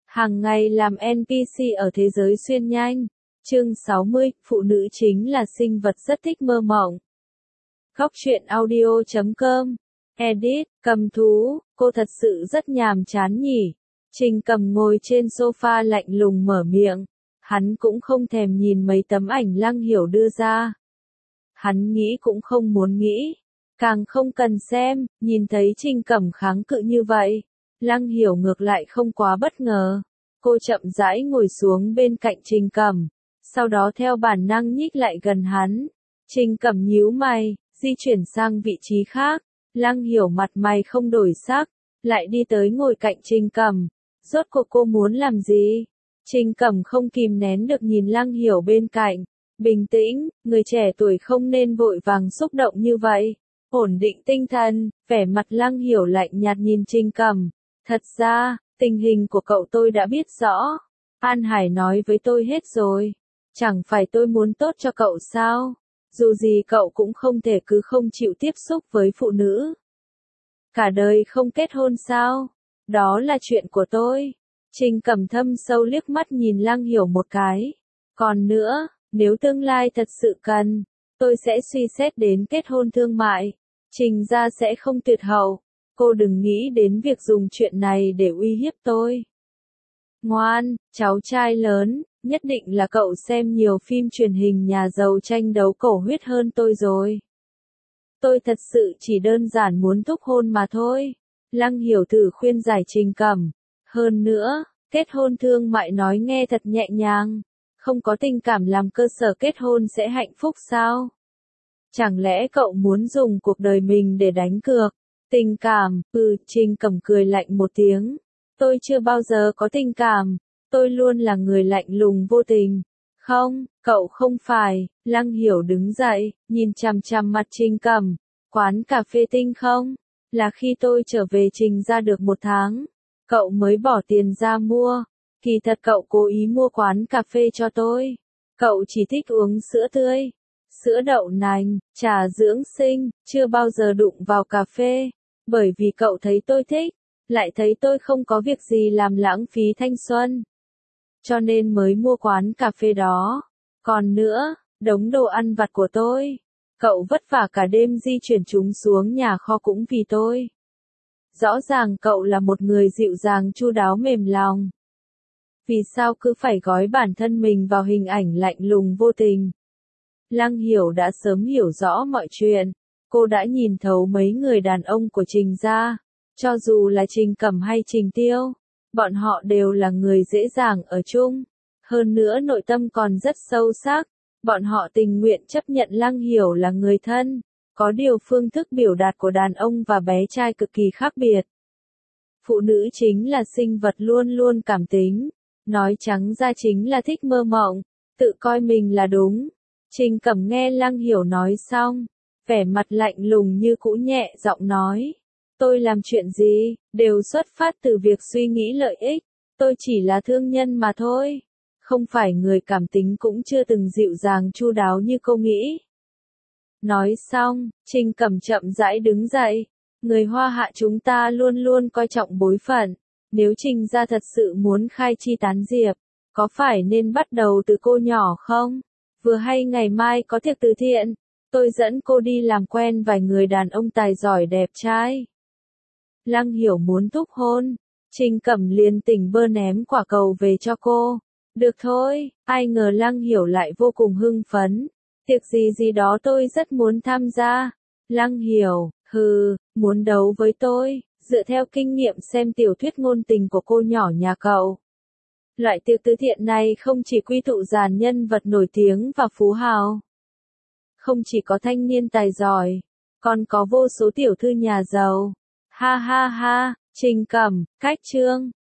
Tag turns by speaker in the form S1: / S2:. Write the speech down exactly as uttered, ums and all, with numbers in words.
S1: Hàng ngày làm en pê xê ở thế giới xuyên nhanh. Chương sáu mươi, phụ nữ chính là sinh vật rất thích mơ mộng. Góc truyện audio chấm com. Edit, Cầm Thú, cô thật sự rất nhàm chán nhỉ. Trình Cầm ngồi trên sofa lạnh lùng mở miệng. Hắn cũng không thèm nhìn mấy tấm ảnh Lăng Hiểu đưa ra. Hắn nghĩ cũng không muốn nghĩ. Càng không cần xem, nhìn thấy Trình Cầm kháng cự như vậy. Lăng Hiểu ngược lại không quá bất ngờ. Cô chậm rãi ngồi xuống bên cạnh Trình Cầm. Sau đó theo bản năng nhích lại gần hắn. Trình Cầm nhíu mày, di chuyển sang vị trí khác. Lăng Hiểu mặt mày không đổi sắc, lại đi tới ngồi cạnh Trình Cầm. Rốt cuộc cô muốn làm gì? Trình Cầm không kìm nén được nhìn Lăng Hiểu bên cạnh. Bình tĩnh, người trẻ tuổi không nên vội vàng xúc động như vậy. Ổn định tinh thần, vẻ mặt Lăng Hiểu lạnh nhạt nhìn Trình Cầm. Thật ra, tình hình của cậu tôi đã biết rõ. An Hải nói với tôi hết rồi. Chẳng phải tôi muốn tốt cho cậu sao? Dù gì cậu cũng không thể cứ không chịu tiếp xúc với phụ nữ. Cả đời không kết hôn sao? Đó là chuyện của tôi. Trình Cầm thâm sâu liếc mắt nhìn Lăng Hiểu một cái. Còn nữa, nếu tương lai thật sự cần, tôi sẽ suy xét đến kết hôn thương mại. Trình gia sẽ không tuyệt hậu. Cô đừng nghĩ đến việc dùng chuyện này để uy hiếp tôi. Ngoan, cháu trai lớn, nhất định là cậu xem nhiều phim truyền hình nhà giàu tranh đấu cổ huyết hơn tôi rồi. Tôi thật sự chỉ đơn giản muốn thúc hôn mà thôi. Lăng Hiểu thử khuyên giải Trình Cầm. Hơn nữa, kết hôn thương mại nói nghe thật nhẹ nhàng. Không có tình cảm làm cơ sở kết hôn sẽ hạnh phúc sao? Chẳng lẽ cậu muốn dùng cuộc đời mình để đánh cược? Tình cảm, ừ, Trình Cầm cười lạnh một tiếng. Tôi chưa bao giờ có tình cảm. Tôi luôn là người lạnh lùng vô tình. Không, cậu không phải. Lăng Hiểu đứng dậy, nhìn chằm chằm mặt Trình Cầm. Quán cà phê Tinh không? Là khi tôi trở về Trình ra được một tháng. Cậu mới bỏ tiền ra mua. Kỳ thật cậu cố ý mua quán cà phê cho tôi. Cậu chỉ thích uống sữa tươi, sữa đậu nành, trà dưỡng sinh, chưa bao giờ đụng vào cà phê. Bởi vì cậu thấy tôi thích, lại thấy tôi không có việc gì làm lãng phí thanh xuân. Cho nên mới mua quán cà phê đó. Còn nữa, đống đồ ăn vặt của tôi. Cậu vất vả cả đêm di chuyển chúng xuống nhà kho cũng vì tôi. Rõ ràng cậu là một người dịu dàng chu đáo mềm lòng. Vì sao cứ phải gói bản thân mình vào hình ảnh lạnh lùng vô tình? Lăng Hiểu đã sớm hiểu rõ mọi chuyện. Cô đã nhìn thấu mấy người đàn ông của Trình gia. Cho dù là Trình Cầm hay Trình Tiêu, bọn họ đều là người dễ dàng ở chung. Hơn nữa nội tâm còn rất sâu sắc. Bọn họ tình nguyện chấp nhận Lăng Hiểu là người thân. Có điều phương thức biểu đạt của đàn ông và bé trai cực kỳ khác biệt. Phụ nữ chính là sinh vật luôn luôn cảm tính. Nói trắng ra chính là thích mơ mộng, tự coi mình là đúng. Trình Cầm nghe Lăng Hiểu nói xong, vẻ mặt lạnh lùng như cũ nhẹ giọng nói. Tôi làm chuyện gì, đều xuất phát từ việc suy nghĩ lợi ích. Tôi chỉ là thương nhân mà thôi. Không phải người cảm tính cũng chưa từng dịu dàng chu đáo như cô nghĩ. Nói xong, Trình Cầm chậm rãi đứng dậy. Người Hoa Hạ chúng ta luôn luôn coi trọng bối phận. Nếu Trình gia thật sự muốn khai chi tán diệp, có phải nên bắt đầu từ cô nhỏ không? Vừa hay ngày mai có tiệc từ thiện, tôi dẫn cô đi làm quen vài người đàn ông tài giỏi đẹp trai. Lăng Hiểu muốn thúc hôn, Trình Cầm liền tỉnh bơ ném quả cầu về cho cô. Được thôi, ai ngờ Lăng Hiểu lại vô cùng hưng phấn. Tiệc gì gì đó tôi rất muốn tham gia. Lăng Hiểu, hừ, muốn đấu với tôi. Dựa theo kinh nghiệm xem tiểu thuyết ngôn tình của cô nhỏ nhà cậu. Loại tiệc từ thiện này không chỉ quy tụ dàn nhân vật nổi tiếng và phú hào. Không chỉ có thanh niên tài giỏi, còn có vô số tiểu thư nhà giàu. Ha ha ha, Trình Cầm, cách chương.